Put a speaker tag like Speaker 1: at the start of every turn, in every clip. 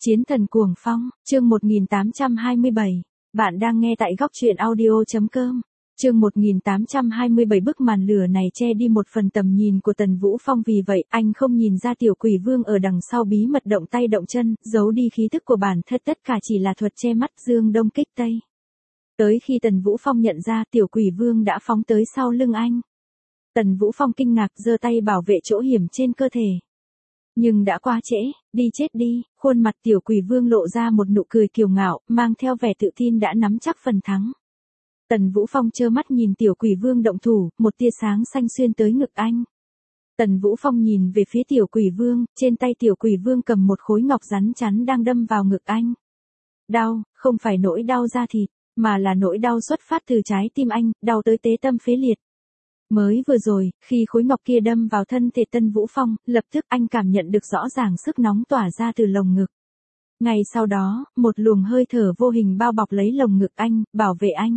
Speaker 1: Chiến thần cuồng phong, chương 1827. Bạn đang nghe tại góc truyện audio.com. Chương 1827. Bức màn lửa này che đi một phần tầm nhìn của Tần Vũ Phong, vì vậy anh không nhìn ra tiểu quỷ vương ở đằng sau bí mật động tay động chân, giấu đi khí thức của bản thân, tất cả chỉ là thuật che mắt dương đông kích tây. Tới khi Tần Vũ Phong nhận ra, tiểu quỷ vương đã phóng tới sau lưng anh. Tần Vũ Phong kinh ngạc giơ tay bảo vệ chỗ hiểm trên cơ thể. Nhưng đã quá trễ, đi chết đi, khuôn mặt tiểu quỷ vương lộ ra một nụ cười kiêu ngạo, mang theo vẻ tự tin đã nắm chắc phần thắng. Tần Vũ Phong trơ mắt nhìn tiểu quỷ vương động thủ, một tia sáng xanh xuyên tới ngực anh. Tần Vũ Phong nhìn về phía tiểu quỷ vương, trên tay tiểu quỷ vương cầm một khối ngọc rắn chắn đang đâm vào ngực anh. Đau, không phải nỗi đau da thịt, mà là nỗi đau xuất phát từ trái tim anh, đau tới tế tâm phế liệt. Mới vừa rồi, khi khối ngọc kia đâm vào thân thể Tần Vũ Phong, lập tức anh cảm nhận được rõ ràng sức nóng tỏa ra từ lồng ngực. Ngay sau đó, một luồng hơi thở vô hình bao bọc lấy lồng ngực anh, bảo vệ anh.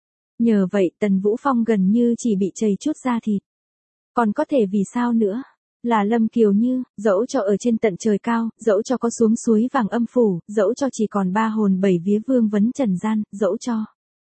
Speaker 1: Nhờ vậy Tần Vũ Phong gần như chỉ bị chảy chút da thịt. Còn có thể vì sao nữa? Là Lâm Kiều Như, dẫu cho ở trên tận trời cao, dẫu cho có xuống suối vàng âm phủ, dẫu cho chỉ còn 3 hồn 7 vía vương vấn trần gian, dẫu cho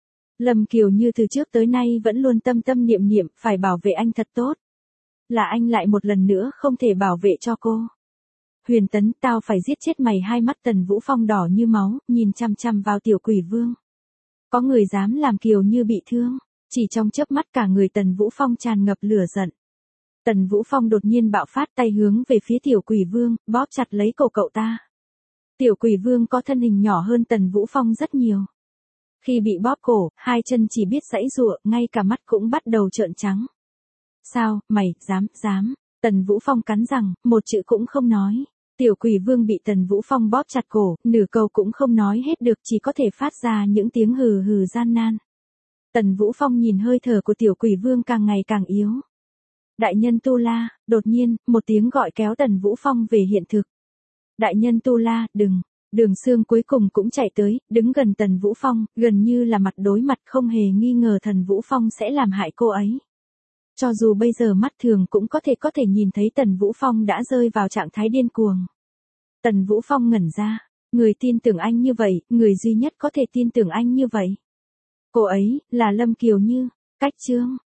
Speaker 1: Lâm Kiều Như từ trước tới nay vẫn luôn tâm tâm niệm niệm phải bảo vệ anh thật tốt. Là anh lại một lần nữa không thể bảo vệ cho cô. Huyền Tấn, tao phải giết chết mày. Hai mắt Tần Vũ Phong đỏ như máu, nhìn chằm chằm vào tiểu quỷ vương. Có người dám làm Kiều Như bị thương. Chỉ trong chớp mắt cả người Tần Vũ Phong tràn ngập lửa giận. Tần Vũ Phong đột nhiên bạo phát, tay hướng về phía tiểu quỷ vương, bóp chặt lấy cổ cậu ta. Tiểu quỷ vương có thân hình nhỏ hơn Tần Vũ Phong rất nhiều. Khi bị bóp cổ, hai chân chỉ biết giãy giụa, ngay cả mắt cũng bắt đầu trợn trắng. Sao, mày, dám. Tần Vũ Phong cắn răng, một chữ cũng không nói. Tiểu quỷ vương bị Tần Vũ Phong bóp chặt cổ, nửa câu cũng không nói hết được, chỉ có thể phát ra những tiếng hừ hừ gian nan. Tần Vũ Phong nhìn hơi thở của tiểu quỷ vương càng ngày càng yếu. Đại nhân Tu La, đột nhiên, một tiếng gọi kéo Tần Vũ Phong về hiện thực. Đại nhân Tu La, đừng. Đường Sương cuối cùng cũng chạy tới, đứng gần Tần Vũ Phong, gần như là mặt đối mặt, không hề nghi ngờ Tần Vũ Phong sẽ làm hại cô ấy. Cho dù bây giờ mắt thường cũng có thể nhìn thấy Tần Vũ Phong đã rơi vào trạng thái điên cuồng. Tần Vũ Phong ngẩn ra, người tin tưởng anh như vậy, người duy nhất có thể tin tưởng anh như vậy. Cô ấy, là Lâm Kiều Như. Cách chương